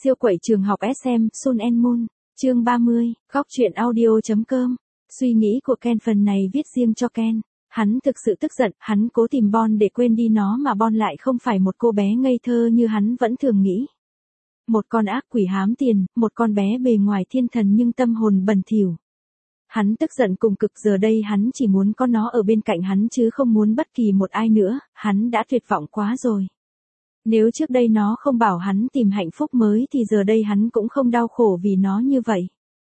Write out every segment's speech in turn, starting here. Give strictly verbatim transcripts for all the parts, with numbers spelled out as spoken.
Siêu quẩy trường học ét em, Sun and Moon, chương ba mươi, góc truyện audio.com. Suy nghĩ của Ken phần này viết riêng cho Ken. Hắn thực sự tức giận, hắn cố tìm Bon để quên đi nó mà Bon lại không phải một cô bé ngây thơ như hắn vẫn thường nghĩ. Một con ác quỷ hám tiền, một con bé bề ngoài thiên thần nhưng tâm hồn bẩn thỉu. Hắn tức giận cùng cực, giờ đây hắn chỉ muốn có nó ở bên cạnh hắn chứ không muốn bất kỳ một ai nữa, hắn đã tuyệt vọng quá rồi. Nếu trước đây nó không bảo hắn tìm hạnh phúc mới thì giờ đây hắn cũng không đau khổ vì nó như vậy.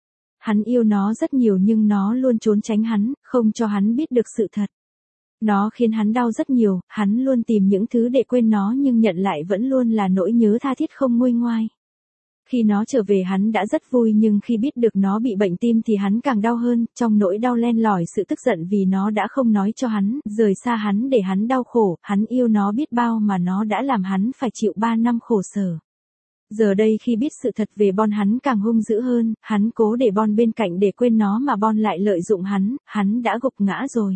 Hắn yêu nó rất nhiều nhưng nó luôn trốn tránh hắn, không cho hắn biết được sự thật. Nó khiến hắn đau rất nhiều, hắn luôn tìm những thứ để quên nó nhưng nhận lại vẫn luôn là nỗi nhớ tha thiết không nguôi ngoai. Khi nó trở về hắn đã rất vui nhưng khi biết được nó bị bệnh tim thì hắn càng đau hơn, trong nỗi đau len lỏi sự tức giận vì nó đã không nói cho hắn, rời xa hắn để hắn đau khổ, hắn yêu nó biết bao mà nó đã làm hắn phải chịu ba năm khổ sở. Giờ đây khi biết sự thật về Bon hắn càng hung dữ hơn, hắn cố để Bon bên cạnh để quên nó mà Bon lại lợi dụng hắn, hắn đã gục ngã rồi.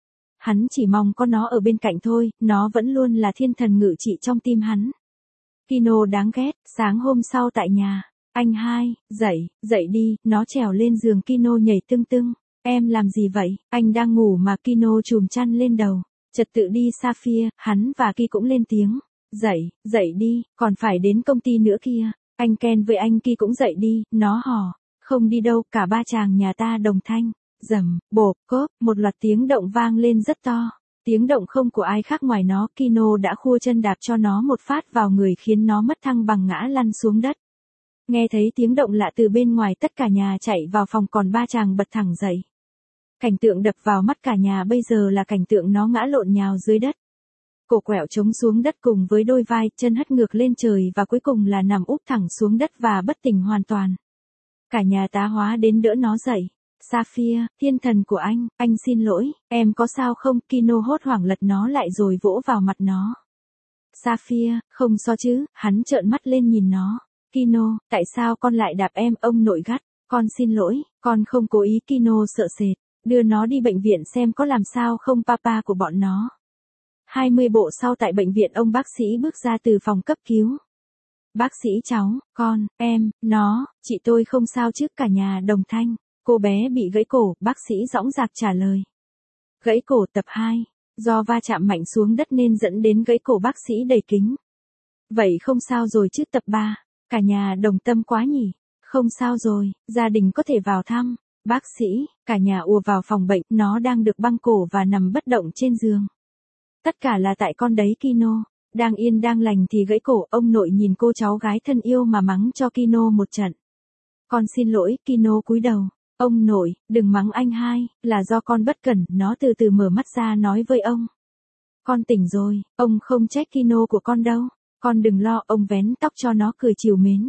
Hắn chỉ mong có nó ở bên cạnh thôi, nó vẫn luôn là thiên thần ngự trị trong tim hắn. Kino đáng ghét, sáng hôm sau tại nhà, anh hai, dậy, dậy đi, nó trèo lên giường Kino nhảy tưng tưng, em làm gì vậy, anh đang ngủ mà. Kino chùm chăn lên đầu, trật tự đi. Sapphire, hắn và Ki cũng lên tiếng, dậy, dậy đi, còn phải đến công ty nữa kia, anh Ken với anh Ki cũng dậy đi, nó hò, không đi đâu, cả ba chàng nhà ta đồng thanh, rầm, bộp, cốp, một loạt tiếng động vang lên rất to. Tiếng động không của ai khác ngoài nó, Kino đã khua chân đạp cho nó một phát vào người khiến nó mất thăng bằng ngã lăn xuống đất. Nghe thấy tiếng động lạ từ bên ngoài tất cả nhà chạy vào phòng còn ba chàng bật thẳng dậy. Cảnh tượng đập vào mắt cả nhà bây giờ là cảnh tượng nó ngã lộn nhào dưới đất. Cổ quẹo trống xuống đất cùng với đôi vai, chân hất ngược lên trời và cuối cùng là nằm úp thẳng xuống đất và bất tỉnh hoàn toàn. Cả nhà tá hóa đến đỡ nó dậy. Sapphire, thiên thần của anh, anh xin lỗi, em có sao không? Kino hốt hoảng lật nó lại rồi vỗ vào mặt nó. Sapphire, không sao chứ, hắn trợn mắt lên nhìn nó. Kino, tại sao con lại đạp em? Ông nội gắt, con xin lỗi, con không cố ý. Kino sợ sệt, đưa nó đi bệnh viện xem có làm sao không. Papa của bọn nó. hai mươi bộ sau tại bệnh viện ông bác sĩ bước ra từ phòng cấp cứu. Bác sĩ cháu, con, em, nó, chị tôi không sao chứ? Cả nhà đồng thanh. Cô bé bị gãy cổ, bác sĩ dõng dạc trả lời. Gãy cổ tập hai, do va chạm mạnh xuống đất nên dẫn đến gãy cổ, bác sĩ đầy kính. Vậy không sao rồi chứ? Tập ba, cả nhà đồng tâm quá nhỉ, không sao rồi, gia đình có thể vào thăm. Bác sĩ, cả nhà ùa vào phòng bệnh, nó đang được băng cổ và nằm bất động trên giường. Tất cả là tại con đấy. Kino, đang yên đang lành thì gãy cổ. Ông nội nhìn cô cháu gái thân yêu mà mắng cho Kino một trận. Con xin lỗi. Kino cúi đầu. Ông nội, đừng mắng anh hai, là do con bất cẩn. Nó từ từ mở mắt ra nói với ông. Con tỉnh rồi, ông không trách Kino của con đâu, con đừng lo. Ông vén tóc cho nó cười trìu mến.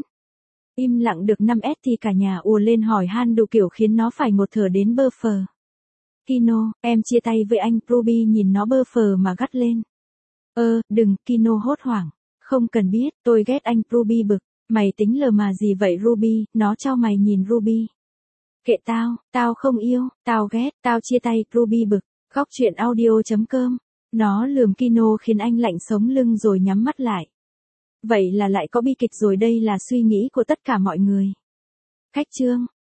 Im lặng được năm s thì cả nhà ùa lên hỏi han đủ kiểu khiến nó phải ngột thở đến bơ phờ. Kino, em chia tay với anh. Ruby nhìn nó bơ phờ mà gắt lên. Ơ, đừng. Kino hốt hoảng. Không cần biết, tôi ghét anh. Ruby bực. Mày tính lờ mà gì vậy Ruby? Nó trao mày nhìn Ruby. Kệ tao, tao không yêu, tao ghét, tao chia tay. Ruby bực. Góc truyện audio.com. Nó lườm Kino khiến anh lạnh sống lưng rồi nhắm mắt lại. Vậy là lại có bi kịch rồi. Đây là suy nghĩ của tất cả mọi người. Khách chương.